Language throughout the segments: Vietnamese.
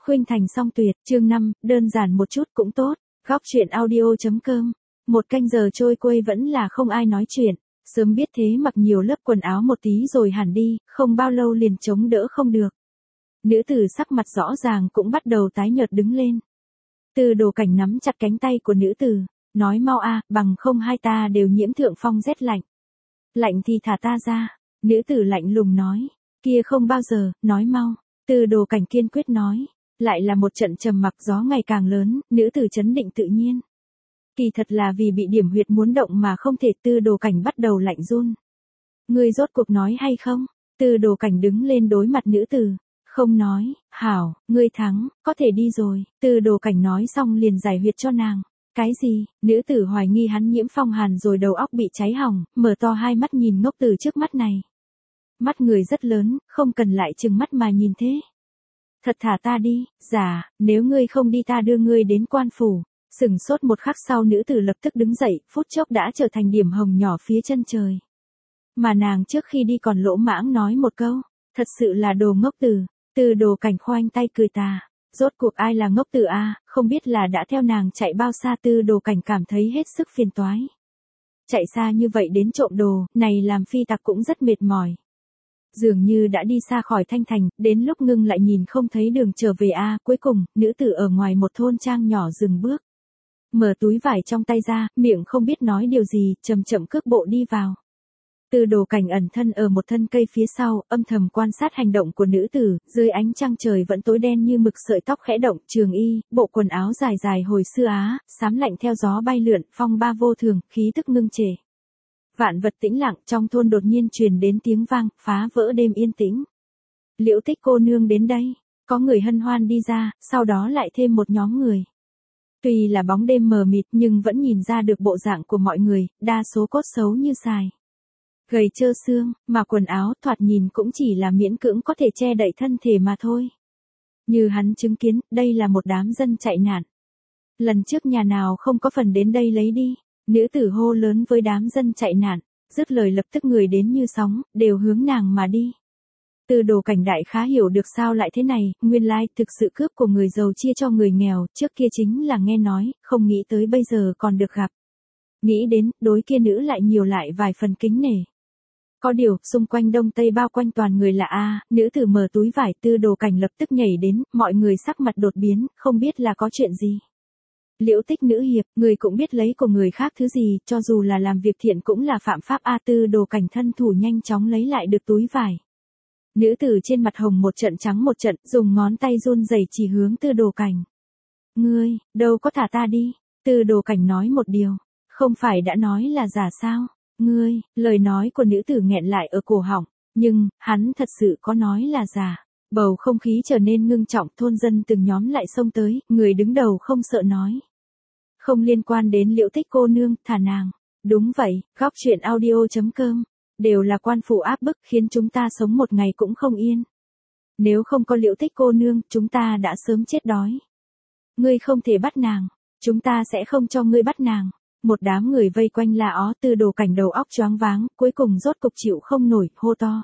Khuynh Thành song tuyệt, chương 5, đơn giản một chút cũng tốt. Góc chuyện audio.com. Một canh giờ trôi quay vẫn là không ai nói chuyện. Sớm biết thế mặc nhiều lớp quần áo một tí rồi hẳn đi, không bao lâu liền chống đỡ không được. Nữ tử sắc mặt rõ ràng cũng bắt đầu tái nhợt đứng lên. Từ Đồ Cảnh nắm chặt cánh tay của nữ tử, nói mau a, bằng không hai ta đều nhiễm thượng phong rét lạnh. Lạnh thì thả ta ra. Nữ tử lạnh lùng nói, kia không bao giờ, nói mau. Từ Đồ Cảnh kiên quyết nói. Lại là một trận trầm mặc, gió ngày càng lớn, nữ tử trấn định tự nhiên. Kỳ thật là vì bị điểm huyệt muốn động mà không thể. Từ Đồ Cảnh bắt đầu lạnh run. Ngươi rốt cuộc nói hay không? Từ Đồ Cảnh đứng lên đối mặt nữ tử. Không nói, hảo, ngươi thắng, có thể đi rồi. Từ Đồ Cảnh nói xong liền giải huyệt cho nàng. Cái gì? Nữ tử hoài nghi hắn nhiễm phong hàn rồi đầu óc bị cháy hỏng, mở to hai mắt nhìn ngốc từ trước mắt này. Mắt người rất lớn, không cần lại trừng mắt mà nhìn thế. Thật thả ta đi, dạ, nếu ngươi không đi ta đưa ngươi đến quan phủ. Sừng sốt một khắc sau nữ tử lập tức đứng dậy, phút chốc đã trở thành điểm hồng nhỏ phía chân trời. Mà nàng trước khi đi còn lỗ mãng nói một câu, thật sự là đồ ngốc tử. Từ Đồ Cảnh khoanh tay cười tà. Rốt cuộc ai là ngốc tử a, không biết là đã theo nàng chạy bao xa. Từ Đồ Cảnh cảm thấy hết sức phiền toái. Chạy xa như vậy đến trộm đồ, này làm phi tặc cũng rất mệt mỏi. Dường như đã đi xa khỏi Thanh Thành, đến lúc ngưng lại nhìn không thấy đường trở về a. Cuối cùng, nữ tử ở ngoài một thôn trang nhỏ dừng bước. Mở túi vải trong tay ra, miệng không biết nói điều gì, chậm chậm cước bộ đi vào. Từ Đồ Cảnh ẩn thân ở một thân cây phía sau, âm thầm quan sát hành động của nữ tử. Dưới ánh trăng trời vẫn tối đen như mực, sợi tóc khẽ động, trường y, bộ quần áo dài dài hồi xưa Á, xám lạnh theo gió bay lượn, phong ba vô thường, khí tức ngưng trệ. Vạn vật tĩnh lặng, trong thôn đột nhiên truyền đến tiếng vang, phá vỡ đêm yên tĩnh. Liễu Tích cô nương đến đây. Có người hân hoan đi ra, sau đó lại thêm một nhóm người. Tuy là bóng đêm mờ mịt nhưng vẫn nhìn ra được bộ dạng của mọi người, đa số cốt xấu như xài. Gầy trơ xương, mà quần áo thoạt nhìn cũng chỉ là miễn cưỡng có thể che đậy thân thể mà thôi. Như hắn chứng kiến, đây là một đám dân chạy nạn. Lần trước nhà nào không có phần đến đây lấy đi. Nữ tử hô lớn với đám dân chạy nạn, dứt lời lập tức người đến như sóng, đều hướng nàng mà đi. Từ Đồ Cảnh đại khá hiểu được sao lại thế này, nguyên lai thực sự cướp của người giàu chia cho người nghèo, trước kia chính là nghe nói, không nghĩ tới bây giờ còn được gặp. Nghĩ đến, đối kia nữ lại nhiều lại vài phần kính nể. Có điều, xung quanh đông tây bao quanh toàn người là nữ tử mở túi vải. Từ Đồ Cảnh lập tức nhảy đến, mọi người sắc mặt đột biến, không biết là có chuyện gì. Liễu Tích nữ hiệp, người cũng biết lấy của người khác thứ gì, cho dù là làm việc thiện cũng là phạm pháp a. Từ Đồ Cảnh thân thủ nhanh chóng lấy lại được túi vải. Nữ tử trên mặt hồng một trận trắng một trận, dùng ngón tay run rẩy chỉ hướng Từ Đồ Cảnh. Ngươi, đâu có thả ta đi. Từ Đồ Cảnh nói một điều, không phải đã nói là giả sao? Ngươi, lời nói của nữ tử nghẹn lại ở cổ họng, nhưng, hắn thật sự có nói là giả. Bầu không khí trở nên ngưng trọng, thôn dân từng nhóm lại xông tới, người đứng đầu không sợ nói. Không liên quan đến Liễu Tích cô nương, thả nàng. Đúng vậy, góc chuyện audio.com. Đều là quan phủ áp bức khiến chúng ta sống một ngày cũng không yên. Nếu không có Liễu Tích cô nương, chúng ta đã sớm chết đói. Ngươi không thể bắt nàng, chúng ta sẽ không cho ngươi bắt nàng. Một đám người vây quanh la ó. Từ Đồ Cảnh đầu óc choáng váng, cuối cùng rốt cục chịu không nổi, hô to.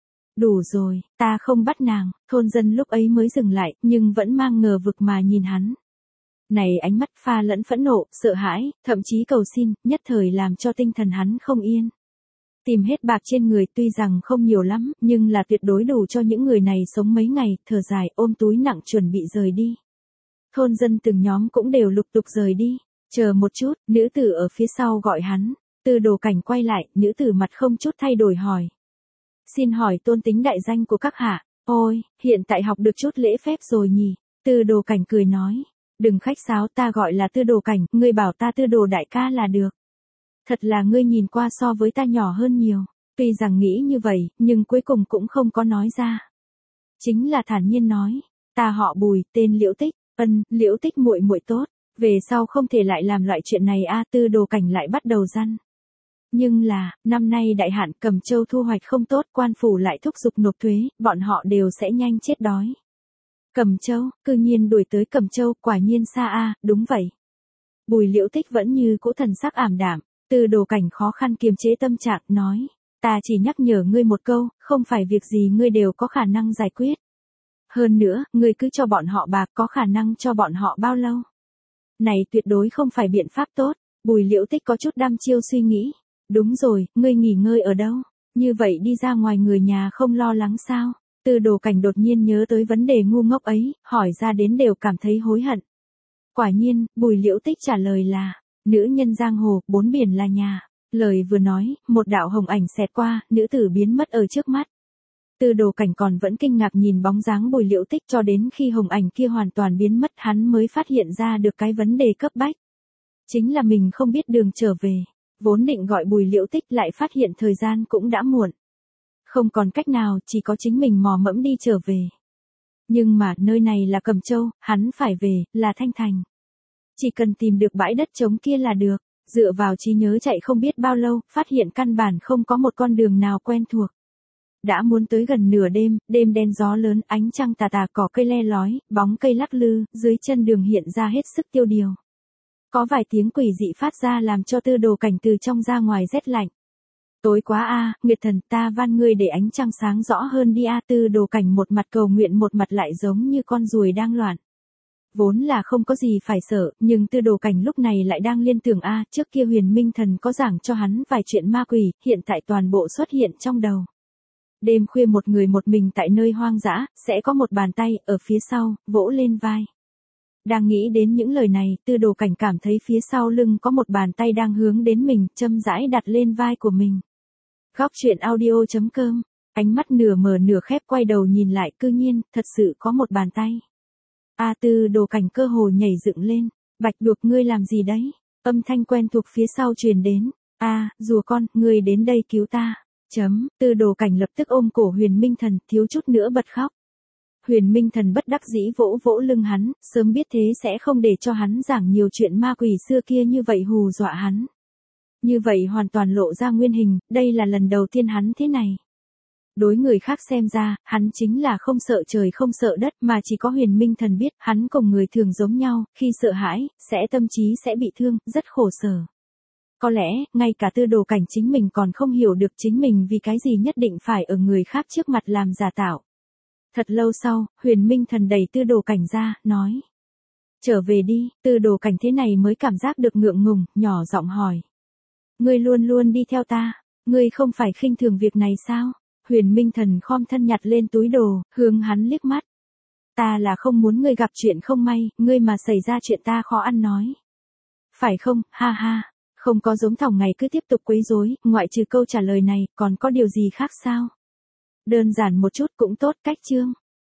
Đủ rồi, ta không bắt nàng. Thôn dân lúc ấy mới dừng lại, nhưng vẫn mang ngờ vực mà nhìn hắn. Này ánh mắt pha lẫn phẫn nộ, sợ hãi, thậm chí cầu xin, nhất thời làm cho tinh thần hắn không yên. Tìm hết bạc trên người tuy rằng không nhiều lắm, nhưng là tuyệt đối đủ cho những người này sống mấy ngày, thở dài ôm túi nặng chuẩn bị rời đi. Thôn dân từng nhóm cũng đều lục tục rời đi. Chờ một chút, nữ tử ở phía sau gọi hắn. Từ Đồ Cảnh quay lại, nữ tử mặt không chút thay đổi hỏi. Xin hỏi tôn tính đại danh của các hạ. Ôi, hiện tại học được chút lễ phép rồi nhỉ. Từ Đồ Cảnh cười nói. Đừng khách sáo, ta gọi là Từ Đồ Cảnh, ngươi bảo ta Từ Đồ đại ca là được. Thật là ngươi nhìn qua so với ta nhỏ hơn nhiều. Tuy rằng nghĩ như vậy, nhưng cuối cùng cũng không có nói ra. Chính là thản nhiên nói. Ta họ Bùi, tên Liễu Tích. Liễu Tích muội muội tốt. Về sau không thể lại làm loại chuyện này a. Từ Đồ Cảnh lại bắt đầu răn. Nhưng là, năm nay đại hạn Cẩm Châu thu hoạch không tốt, quan phủ lại thúc giục nộp thuế, bọn họ đều sẽ nhanh chết đói. Cẩm Châu, cư nhiên đuổi tới Cẩm Châu, quả nhiên xa a. Đúng vậy. Bùi Liễu Tích vẫn như cũ thần sắc ảm đạm. Từ Đồ Cảnh khó khăn kiềm chế tâm trạng, nói. Ta chỉ nhắc nhở ngươi một câu, không phải việc gì ngươi đều có khả năng giải quyết. Hơn nữa, ngươi cứ cho bọn họ bạc có khả năng cho bọn họ bao lâu? Này tuyệt đối không phải biện pháp tốt. Bùi Liễu Tích có chút đăm chiêu suy nghĩ. Đúng rồi, ngươi nghỉ ngơi ở đâu? Như vậy đi ra ngoài người nhà không lo lắng sao? Tư Đồ Cảnh đột nhiên nhớ tới vấn đề ngu ngốc ấy, hỏi ra đến đều cảm thấy hối hận. Quả nhiên, Bùi Liễu Tích trả lời là, nữ nhân giang hồ, bốn biển là nhà. Lời vừa nói, một đạo hồng ảnh xẹt qua, nữ tử biến mất ở trước mắt. Tư Đồ Cảnh còn vẫn kinh ngạc nhìn bóng dáng Bùi Liễu Tích cho đến khi hồng ảnh kia hoàn toàn biến mất hắn mới phát hiện ra được cái vấn đề cấp bách. Chính là mình không biết đường trở về. Vốn định gọi Bùi Liễu Tích lại phát hiện thời gian cũng đã muộn. Không còn cách nào, chỉ có chính mình mò mẫm đi trở về. Nhưng mà nơi này là Cẩm Châu, hắn phải về, là Thanh Thành. Chỉ cần tìm được bãi đất trống kia là được. Dựa vào trí nhớ chạy không biết bao lâu, phát hiện căn bản không có một con đường nào quen thuộc. Đã muốn tới gần nửa đêm, đêm đen gió lớn, ánh trăng tà tà, cỏ cây le lói, bóng cây lắc lư, dưới chân đường hiện ra hết sức tiêu điều. Có vài tiếng quỷ dị phát ra làm cho Tư Đồ Cảnh từ trong ra ngoài rét lạnh. Tối quá a, Nguyệt Thần, ta van ngươi để ánh trăng sáng rõ hơn đi a. Tư Đồ Cảnh một mặt cầu nguyện một mặt lại giống như con ruồi đang loạn. Vốn là không có gì phải sợ, nhưng Tư Đồ Cảnh lúc này lại đang liên tưởng trước kia Huyền Minh Thần có giảng cho hắn vài chuyện ma quỷ, hiện tại toàn bộ xuất hiện trong đầu. Đêm khuya một người một mình tại nơi hoang dã, sẽ có một bàn tay ở phía sau, vỗ lên vai. Đang nghĩ đến những lời này, Tư Đồ Cảnh cảm thấy phía sau lưng có một bàn tay đang hướng đến mình, châm rãi đặt lên vai của mình. Góc truyện audio.com, ánh mắt nửa mở nửa khép quay đầu nhìn lại, cư nhiên, thật sự có một bàn tay. Tư Đồ Cảnh cơ hồ nhảy dựng lên, Bạch Đuộc ngươi làm gì đấy? Âm thanh quen thuộc phía sau truyền đến, rùa con, ngươi đến đây cứu ta. Tư Đồ Cảnh lập tức ôm cổ Huyền Minh Thần, thiếu chút nữa bật khóc. Huyền Minh Thần bất đắc dĩ vỗ vỗ lưng hắn, sớm biết thế sẽ không để cho hắn giảng nhiều chuyện ma quỷ xưa kia như vậy hù dọa hắn. Như vậy hoàn toàn lộ ra nguyên hình, đây là lần đầu tiên hắn thế này. Đối người khác xem ra, hắn chính là không sợ trời không sợ đất mà chỉ có Huyền Minh Thần biết hắn cùng người thường giống nhau, khi sợ hãi, tâm trí sẽ bị thương, rất khổ sở. Có lẽ, ngay cả Tư Đồ Cảnh chính mình còn không hiểu được chính mình vì cái gì nhất định phải ở người khác trước mặt làm giả tạo. Thật lâu sau, Huyền Minh Thần đẩy Tư Đồ Cảnh ra, nói. Trở về đi. Tư Đồ Cảnh thế này mới cảm giác được ngượng ngùng, nhỏ giọng hỏi. Ngươi luôn luôn đi theo ta, ngươi không phải khinh thường việc này sao? Huyền Minh Thần khom thân nhặt lên túi đồ, hướng hắn liếc mắt. Ta là không muốn ngươi gặp chuyện không may, ngươi mà xảy ra chuyện ta khó ăn nói. Phải không, ha ha, không có giống thòng ngày cứ tiếp tục quấy rối, ngoại trừ câu trả lời này, còn có điều gì khác sao? Đơn giản một chút cũng tốt, cách chương.